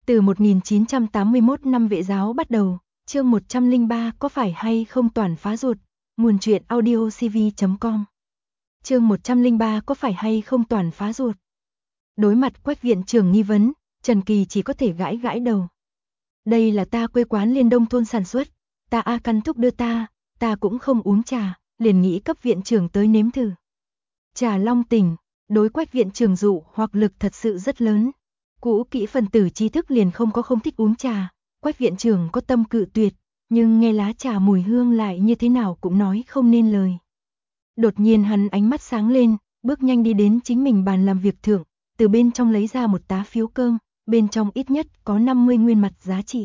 Từ 1981 năm vệ giáo bắt đầu, chương 103 có phải hay không toàn phá ruột, nguồn truyện audiocv.com. Chương 103 có phải hay không toàn phá ruột. Đối mặt Quách viện trưởng nghi vấn, Trần Kỳ chỉ có thể gãi gãi đầu. Đây là ta quê quán Liên Đông thôn sản xuất, ta A Căn thúc đưa ta cũng không uống trà, liền nghĩ cấp viện trưởng tới nếm thử. Trà Long Tỉnh, đối Quách viện trưởng dụ hoặc lực thật sự rất lớn. Cũ kỹ phần tử trí thức liền không thích uống trà, Quách viện trưởng có tâm cự tuyệt, nhưng nghe lá trà mùi hương lại như thế nào cũng nói không nên lời. Đột nhiên hắn ánh mắt sáng lên, bước nhanh đi đến chính mình bàn làm việc thượng, từ bên trong lấy ra một tá phiếu cơm, bên trong ít nhất có 50 nguyên mặt giá trị.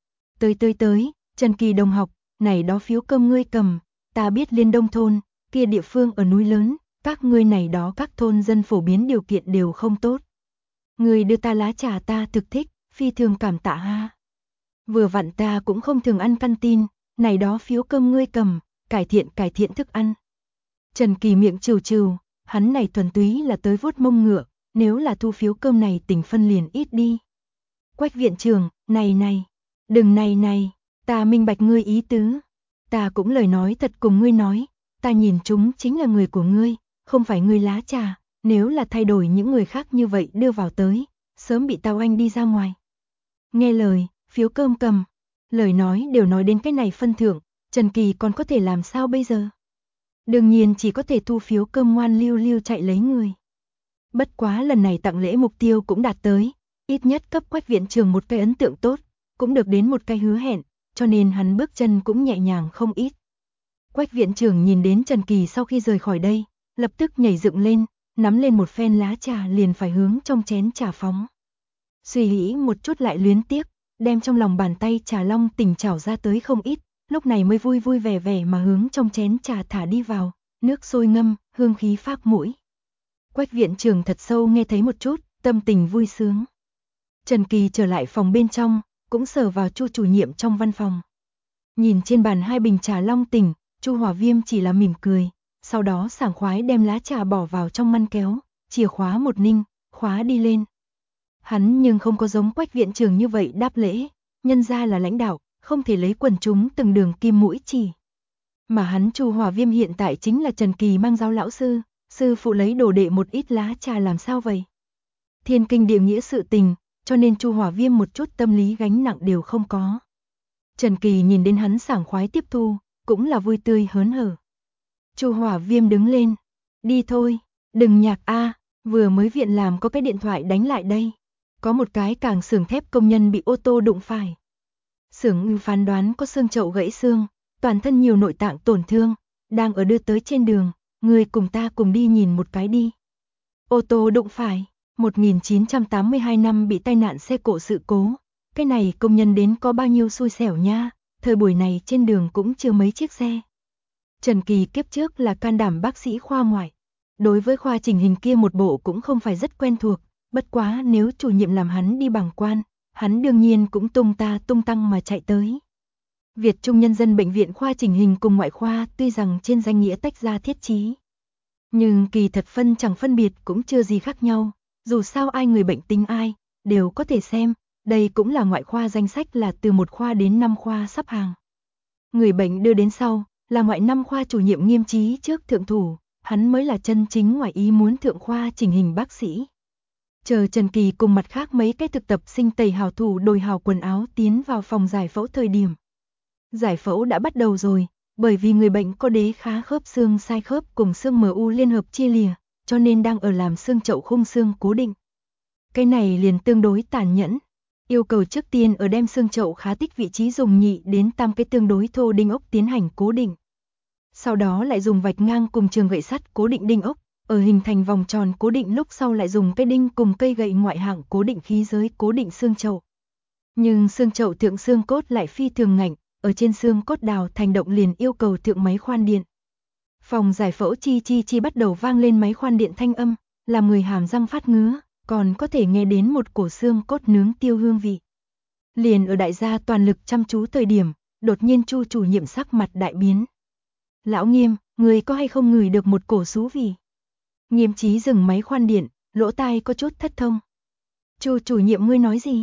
Tới, Trần Kỳ đồng học, này đó phiếu cơm ngươi cầm, ta biết Liên Đông thôn, kia địa phương ở núi lớn, các ngươi này đó các thôn dân phổ biến điều kiện đều không tốt. Người đưa ta lá trà ta thực thích, phi thường cảm tạ ha. Vừa vặn ta cũng không thường ăn canteen, này đó phiếu cơm ngươi cầm, cải thiện thức ăn. Trần Kỳ miệng trừ, hắn này thuần túy là tới vuốt mông ngựa, nếu là thu phiếu cơm này tình phân liền ít đi. Quách viện trưởng, này, đừng này, ta minh bạch ngươi ý tứ. Ta cũng lời nói thật cùng ngươi nói, ta nhìn chúng chính là người của ngươi, không phải ngươi lá trà. Nếu là thay đổi những người khác như vậy đưa vào tới, sớm bị tao anh đi ra ngoài. Nghe lời, phiếu cơm cầm, lời nói đều nói đến cái này phân thưởng, Trần Kỳ còn có thể làm sao bây giờ? Đương nhiên chỉ có thể thu phiếu cơm ngoan lưu chạy lấy người. Bất quá lần này tặng lễ mục tiêu cũng đạt tới, ít nhất cấp Quách viện trưởng một cái ấn tượng tốt, cũng được đến một cái hứa hẹn, cho nên hắn bước chân cũng nhẹ nhàng không ít. Quách viện trưởng nhìn đến Trần Kỳ sau khi rời khỏi đây, lập tức nhảy dựng lên, nắm lên một phen lá trà liền phải hướng trong chén trà phóng. Suy nghĩ một chút lại luyến tiếc, đem trong lòng bàn tay trà Long Tỉnh chảo ra tới không ít, lúc này mới vui vẻ mà hướng trong chén trà thả đi vào, nước sôi ngâm, hương khí phác mũi. Quách viện trưởng thật sâu nghe thấy một chút, tâm tình vui sướng. Trần Kỳ trở lại phòng bên trong, cũng sờ vào Chu chủ nhiệm trong văn phòng. Nhìn trên bàn 2 bình trà Long Tỉnh, Chu Hỏa Viêm chỉ là mỉm cười. Sau đó sảng khoái đem lá trà bỏ vào trong ngăn kéo, chìa khóa một ninh, khóa đi lên. Hắn nhưng không có giống Quách viện trưởng như vậy đáp lễ, nhân ra là lãnh đạo, không thể lấy quần chúng từng đường kim mũi chỉ. Mà hắn Chu Hỏa Viêm hiện tại chính là Trần Kỳ mang giáo lão sư phụ lấy đồ đệ một ít lá trà làm sao vậy? Thiên kinh địa nghĩa sự tình, cho nên Chu Hỏa Viêm một chút tâm lý gánh nặng đều không có. Trần Kỳ nhìn đến hắn sảng khoái tiếp thu, cũng là vui tươi hớn hở. Chu Hỏa Viêm đứng lên, đi thôi, đừng nhạc a, vừa mới viện làm có cái điện thoại đánh lại đây. Có một cái càng xưởng thép công nhân bị ô tô đụng phải. Xưởng phán đoán có xương chậu gãy xương, toàn thân nhiều nội tạng tổn thương, đang ở đưa tới trên đường, người cùng ta cùng đi nhìn một cái đi. Ô tô đụng phải, 1982 năm bị tai nạn xe cộ sự cố, cái này công nhân đến có bao nhiêu xui xẻo nha, thời buổi này trên đường cũng chưa mấy chiếc xe. Trần Kỳ kiếp trước là can đảm bác sĩ khoa ngoại. Đối với khoa chỉnh hình kia một bộ cũng không phải rất quen thuộc, bất quá nếu chủ nhiệm làm hắn đi bằng quan, hắn đương nhiên cũng tung tăng mà chạy tới. Việt Trung Nhân dân Bệnh viện khoa chỉnh hình cùng ngoại khoa tuy rằng trên danh nghĩa tách ra thiết chí, nhưng kỳ thật chẳng phân biệt cũng chưa gì khác nhau, dù sao ai người bệnh tính ai, đều có thể xem, đây cũng là ngoại khoa danh sách là từ 1 khoa đến 5 khoa sắp hàng. Người bệnh đưa đến sau, là ngoại 5 khoa chủ nhiệm nghiêm trí trước thượng thủ, hắn mới là chân chính ngoại ý muốn thượng khoa chỉnh hình bác sĩ. Chờ Trần Kỳ cùng mặt khác mấy cái thực tập sinh tẩy hào thủ đổi hào quần áo tiến vào phòng giải phẫu thời điểm. Giải phẫu đã bắt đầu rồi, bởi vì người bệnh có đế khá khớp xương sai khớp cùng xương MU liên hợp chia lìa, cho nên đang ở làm xương chậu khung xương cố định. Cái này liền tương đối tàn nhẫn. Yêu cầu trước tiên ở đem xương chậu khá tích vị trí dùng nhị đến tam cái tương đối thô đinh ốc tiến hành cố định. Sau đó lại dùng vạch ngang cùng trường gậy sắt cố định đinh ốc, ở hình thành vòng tròn cố định lúc sau lại dùng cây đinh cùng cây gậy ngoại hạng cố định khí giới cố định xương chậu. Nhưng xương chậu thượng xương cốt lại phi thường ngạnh, ở trên xương cốt đào thành động liền yêu cầu thượng máy khoan điện. Phòng giải phẫu chi bắt đầu vang lên máy khoan điện thanh âm, làm người hàm răng phát ngứa, còn có thể nghe đến một cổ xương cốt nướng tiêu hương vị. Liền ở đại gia toàn lực chăm chú thời điểm, đột nhiên Chu chủ nhiệm sắc mặt đại biến. Lão Nghiêm, người có hay không ngửi được một cổ xú vị? Nghiêm trí dừng máy khoan điện, lỗ tai có chút thất thông. Chu chủ nhiệm ngươi nói gì?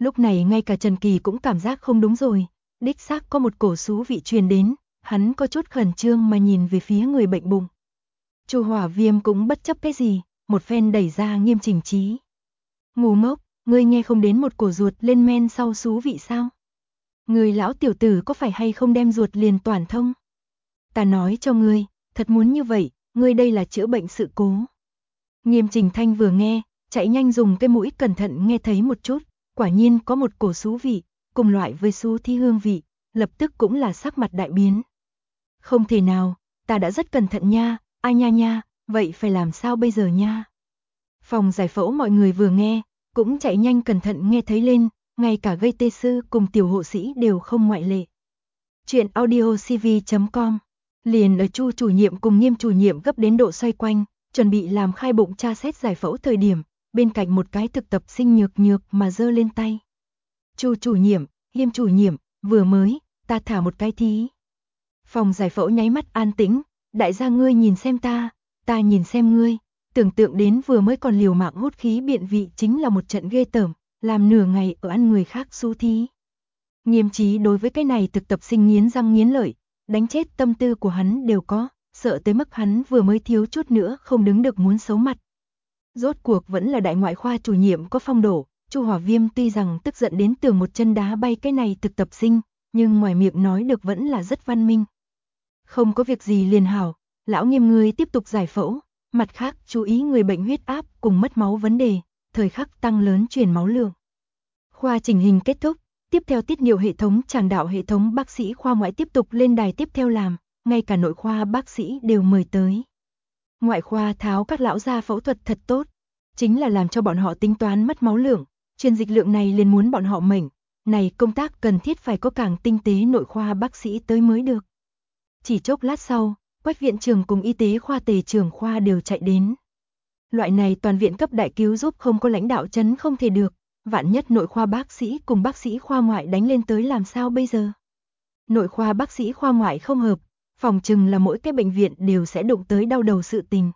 Lúc này ngay cả Trần Kỳ cũng cảm giác không đúng rồi, đích xác có một cổ xú vị truyền đến, hắn có chút khẩn trương mà nhìn về phía người bệnh bụng. Chu Hỏa Viêm cũng bất chấp cái gì, một phen đẩy ra Nghiêm Trình Trí. Ngu ngốc, ngươi nghe không đến một cổ ruột lên men sau xú vị sao? Người lão tiểu tử có phải hay không đem ruột liền toàn thông? Ta nói cho ngươi, thật muốn như vậy, ngươi đây là chữa bệnh sự cố. Nghiêm Trình Thanh vừa nghe, chạy nhanh dùng cái mũi cẩn thận nghe thấy một chút, quả nhiên có một cổ xú vị, cùng loại với xú thi hương vị, lập tức cũng là sắc mặt đại biến. Không thể nào, ta đã rất cẩn thận nha, ai nha nha, vậy phải làm sao bây giờ nha? Phòng giải phẫu mọi người vừa nghe, cũng chạy nhanh cẩn thận nghe thấy lên, ngay cả gây tê sư cùng tiểu hộ sĩ đều không ngoại lệ. Chuyện audiocv.com. Liền ở Chu chủ nhiệm cùng Nghiêm chủ nhiệm gấp đến độ xoay quanh, chuẩn bị làm khai bụng tra xét giải phẫu thời điểm, bên cạnh một cái thực tập sinh nhược nhược mà giơ lên tay. Chu chủ nhiệm, Nghiêm chủ nhiệm, vừa mới, ta thả một cái thí. Phòng giải phẫu nháy mắt an tĩnh, đại gia ngươi nhìn xem ta nhìn xem ngươi, tưởng tượng đến vừa mới còn liều mạng hút khí biện vị chính là một trận ghê tởm, làm nửa ngày ở ăn người khác xú thí. Nghiêm Trí đối với cái này thực tập sinh nghiến răng nghiến lợi, đánh chết tâm tư của hắn đều có, sợ tới mức hắn vừa mới thiếu chút nữa không đứng được muốn xấu mặt. Rốt cuộc vẫn là đại ngoại khoa chủ nhiệm có phong độ, Chu Hỏa Viêm tuy rằng tức giận đến tưởng một chân đá bay cái này thực tập sinh, nhưng ngoài miệng nói được vẫn là rất văn minh. Không có việc gì liền hảo, lão Nghiêm ngươi tiếp tục giải phẫu, mặt khác chú ý người bệnh huyết áp cùng mất máu vấn đề, thời khắc tăng lớn truyền máu lượng. Khoa chỉnh hình kết thúc, tiếp theo tiết niệu hệ thống tràng đạo hệ thống bác sĩ khoa ngoại tiếp tục lên đài tiếp theo làm, ngay cả nội khoa bác sĩ đều mời tới. Ngoại khoa tháo các lão ra phẫu thuật thật tốt, chính là làm cho bọn họ tính toán mất máu lượng, truyền dịch lượng này liền muốn bọn họ mệnh, này công tác cần thiết phải có càng tinh tế nội khoa bác sĩ tới mới được. Chỉ chốc lát sau, Quách viện trưởng cùng y tế khoa tề trưởng khoa đều chạy đến. Loại này toàn viện cấp đại cứu giúp không có lãnh đạo chấn không thể được, vạn nhất nội khoa bác sĩ cùng bác sĩ khoa ngoại đánh lên tới làm sao bây giờ? Nội khoa bác sĩ khoa ngoại không hợp, phòng chừng là mỗi cái bệnh viện đều sẽ đụng tới đau đầu sự tình.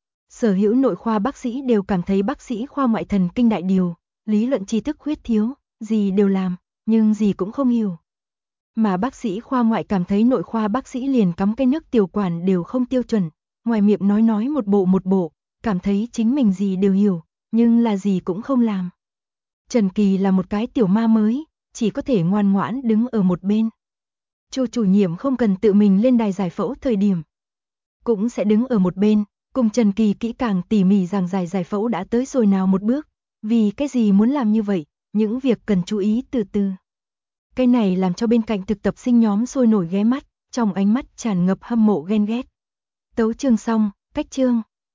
Sở hữu nội khoa bác sĩ đều cảm thấy bác sĩ khoa ngoại thần kinh đại điều, lý luận tri thức khuyết thiếu, gì đều làm, nhưng gì cũng không hiểu. Mà bác sĩ khoa ngoại cảm thấy nội khoa bác sĩ liền cắm cái nước tiểu quản đều không tiêu chuẩn, ngoài miệng nói một bộ, cảm thấy chính mình gì đều hiểu, nhưng là gì cũng không làm. Trần Kỳ là một cái tiểu ma mới, chỉ có thể ngoan ngoãn đứng ở một bên. Chu chủ nhiệm không cần tự mình lên đài giải phẫu thời điểm, cũng sẽ đứng ở một bên, cùng Trần Kỳ kỹ càng tỉ mỉ giảng giải phẫu đã tới rồi nào một bước, vì cái gì muốn làm như vậy, những việc cần chú ý từ từ. Cái này làm cho bên cạnh thực tập sinh nhóm sôi nổi ghé mắt, trong ánh mắt tràn ngập hâm mộ ghen ghét. Tấu chương xong, cách chương.